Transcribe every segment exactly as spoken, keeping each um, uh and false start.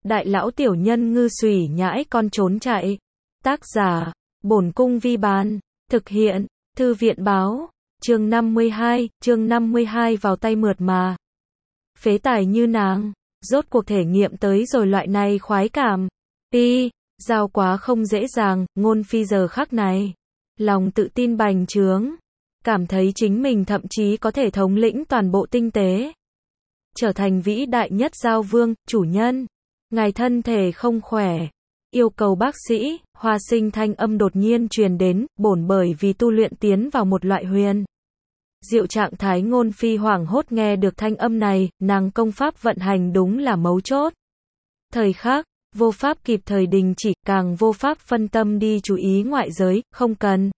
Đại lão tiểu nhân ngư xùy nhãi con trốn chạy. Tác giả, Bổn Cung Vi Bán. Thực hiện, Thư viện Báo. Chương năm mươi hai, chương năm mươi hai vào tay mượt mà. Phế tài như nàng, rốt cuộc thể nghiệm tới rồi loại này khoái cảm. Pi, giao quá không dễ dàng, Ngôn Phi giờ khắc này. Lòng tự tin bành trướng. Cảm thấy chính mình thậm chí có thể thống lĩnh toàn bộ tinh tế. Trở thành vĩ đại nhất giao vương, chủ nhân. Ngài thân thể không khỏe. Yêu cầu bác sĩ, Hoa Sinh thanh âm đột nhiên truyền đến, bổn bởi vì tu luyện tiến vào một loại huyền diệu trạng thái. Ngôn Phi hoảng hốt nghe được thanh âm này, nàng công pháp vận hành đúng là mấu chốt. Thời khắc, vô pháp kịp thời đình chỉ, càng vô pháp phân tâm đi chú ý ngoại giới, không cần.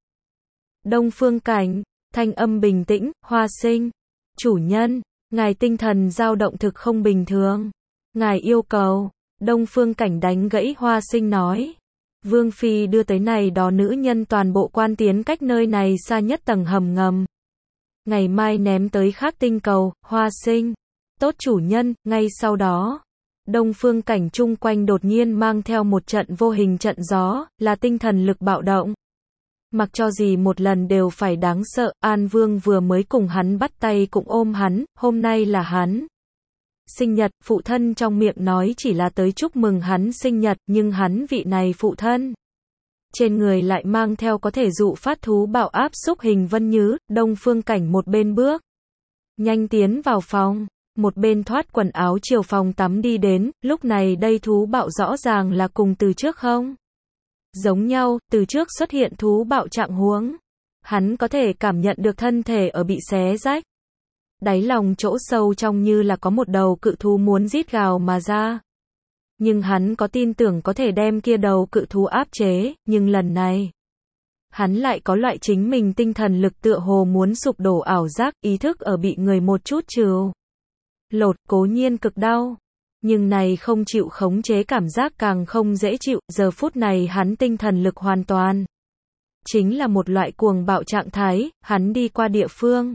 Đông Phương Cảnh, thanh âm bình tĩnh, Hoa Sinh. Chủ nhân, ngài tinh thần dao động thực không bình thường. Ngài yêu cầu. Đông Phương Cảnh đánh gãy Hoa Sinh nói. Vương Phi đưa tới này đó nữ nhân toàn bộ quan tiến cách nơi này xa nhất tầng hầm ngầm. Ngày mai ném tới khác tinh cầu, Hoa Sinh. Tốt chủ nhân, ngay sau đó. Đông Phương Cảnh chung quanh đột nhiên mang theo một trận vô hình trận gió, là tinh thần lực bạo động. Mặc cho gì một lần đều phải đáng sợ, An Vương vừa mới cùng hắn bắt tay cũng ôm hắn, hôm nay là hắn sinh nhật, phụ thân trong miệng nói chỉ là tới chúc mừng hắn sinh nhật, nhưng hắn vị này phụ thân. Trên người lại mang theo có thể dụ phát thú bạo áp xúc hình vân nhứ, Đông Phương Cảnh một bên bước nhanh tiến vào phòng, một bên thoát quần áo chiều phòng tắm đi đến, lúc này đây thú bạo rõ ràng là cùng từ trước không? Giống nhau, từ trước xuất hiện thú bạo trạng huống. Hắn có thể cảm nhận được thân thể ở bị xé rách. Đáy lòng chỗ sâu trong như là có một đầu cự thú muốn rít gào mà ra. Nhưng hắn có tin tưởng có thể đem kia đầu cự thú áp chế, nhưng lần này, hắn lại có loại chính mình tinh thần lực tựa hồ muốn sụp đổ ảo giác, ý thức ở bị người một chút trừ lột, cố nhiên cực đau. Nhưng này không chịu khống chế cảm giác càng không dễ chịu, giờ phút này hắn tinh thần lực hoàn toàn chính là một loại cuồng bạo trạng thái, hắn đi qua địa phương.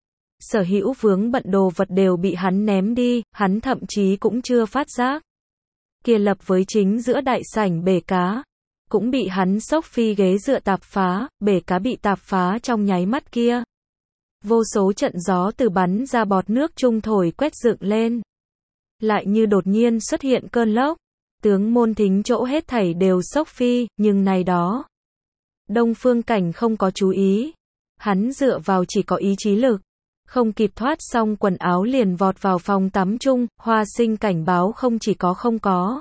Sở hữu vướng bận đồ vật đều bị hắn ném đi, hắn thậm chí cũng chưa phát giác. Kia lập với chính giữa đại sảnh bể cá, cũng bị hắn xốc phi ghế dựa tạp phá, bể cá bị tạp phá trong nháy mắt kia. Vô số trận gió từ bắn ra bọt nước trung thổi quét dựng lên. Lại như đột nhiên xuất hiện cơn lốc, tướng môn thính chỗ hết thảy đều xốc phi, nhưng này đó. Đông Phương Cảnh không có chú ý. Hắn dựa vào chỉ có ý chí lực. Không kịp thoát xong quần áo liền vọt vào phòng tắm chung, Hoa Sinh cảnh báo không chỉ có không có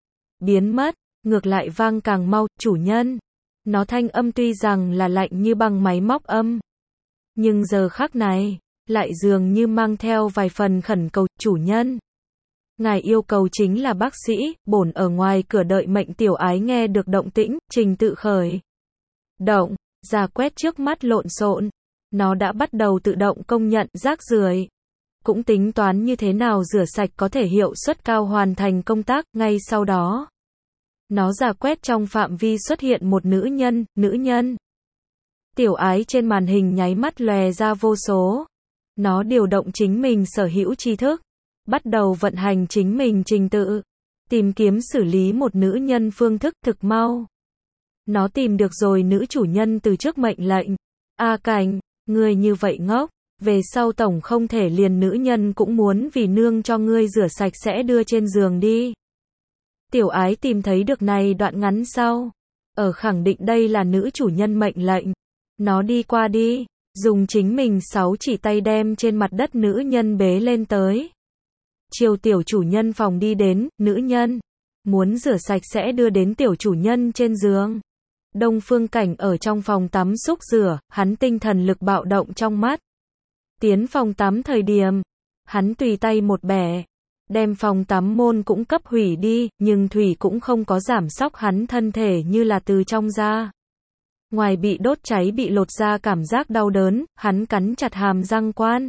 biến mất, ngược lại vang càng mau, chủ nhân. Nó thanh âm tuy rằng là lạnh như băng máy móc âm. Nhưng giờ khắc này, lại dường như mang theo vài phần khẩn cầu, chủ nhân. Ngài yêu cầu chính là bác sĩ, bổn ở ngoài cửa đợi mệnh. Tiểu Ái nghe được động tĩnh, trình tự khởi động, ra quét trước mắt lộn xộn. Nó đã bắt đầu tự động công nhận rác rưởi, cũng tính toán như thế nào rửa sạch có thể hiệu suất cao hoàn thành công tác. Ngay sau đó, nó ra quét trong phạm vi xuất hiện một nữ nhân, nữ nhân. Tiểu Ái trên màn hình nháy mắt lòe ra vô số. Nó điều động chính mình sở hữu tri thức, bắt đầu vận hành chính mình trình tự, tìm kiếm xử lý một nữ nhân phương thức thực mau. Nó tìm được rồi nữ chủ nhân từ trước mệnh lệnh. A Cảnh, ngươi như vậy ngốc, về sau tổng không thể liền nữ nhân cũng muốn vì nương cho ngươi rửa sạch sẽ đưa trên giường đi. Tiểu Ái tìm thấy được này đoạn ngắn sau, ở khẳng định đây là nữ chủ nhân mệnh lệnh. Nó đi qua đi, dùng chính mình sáu chỉ tay đem trên mặt đất nữ nhân bế lên tới. Chiều tiểu chủ nhân phòng đi đến, nữ nhân muốn rửa sạch sẽ đưa đến tiểu chủ nhân trên giường. Đông Phương Cảnh ở trong phòng tắm xúc rửa, hắn tinh thần lực bạo động trong mắt. Tiến phòng tắm thời điểm, hắn tùy tay một bẻ, đem phòng tắm môn cũng cấp hủy đi, nhưng thủy cũng không có giảm sóc hắn thân thể như là từ trong ra. Ngoài bị đốt cháy bị lột ra cảm giác đau đớn, hắn cắn chặt hàm răng quan.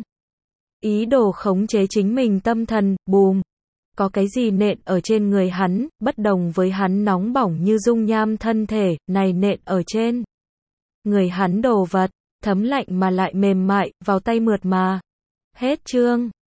Ý đồ khống chế chính mình tâm thần, bùm. Có cái gì nện ở trên người hắn, bất đồng với hắn nóng bỏng như dung nham thân thể, này nện ở trên người hắn đồ vật, thấm lạnh mà lại mềm mại, vào tay mượt mà. Hết chương.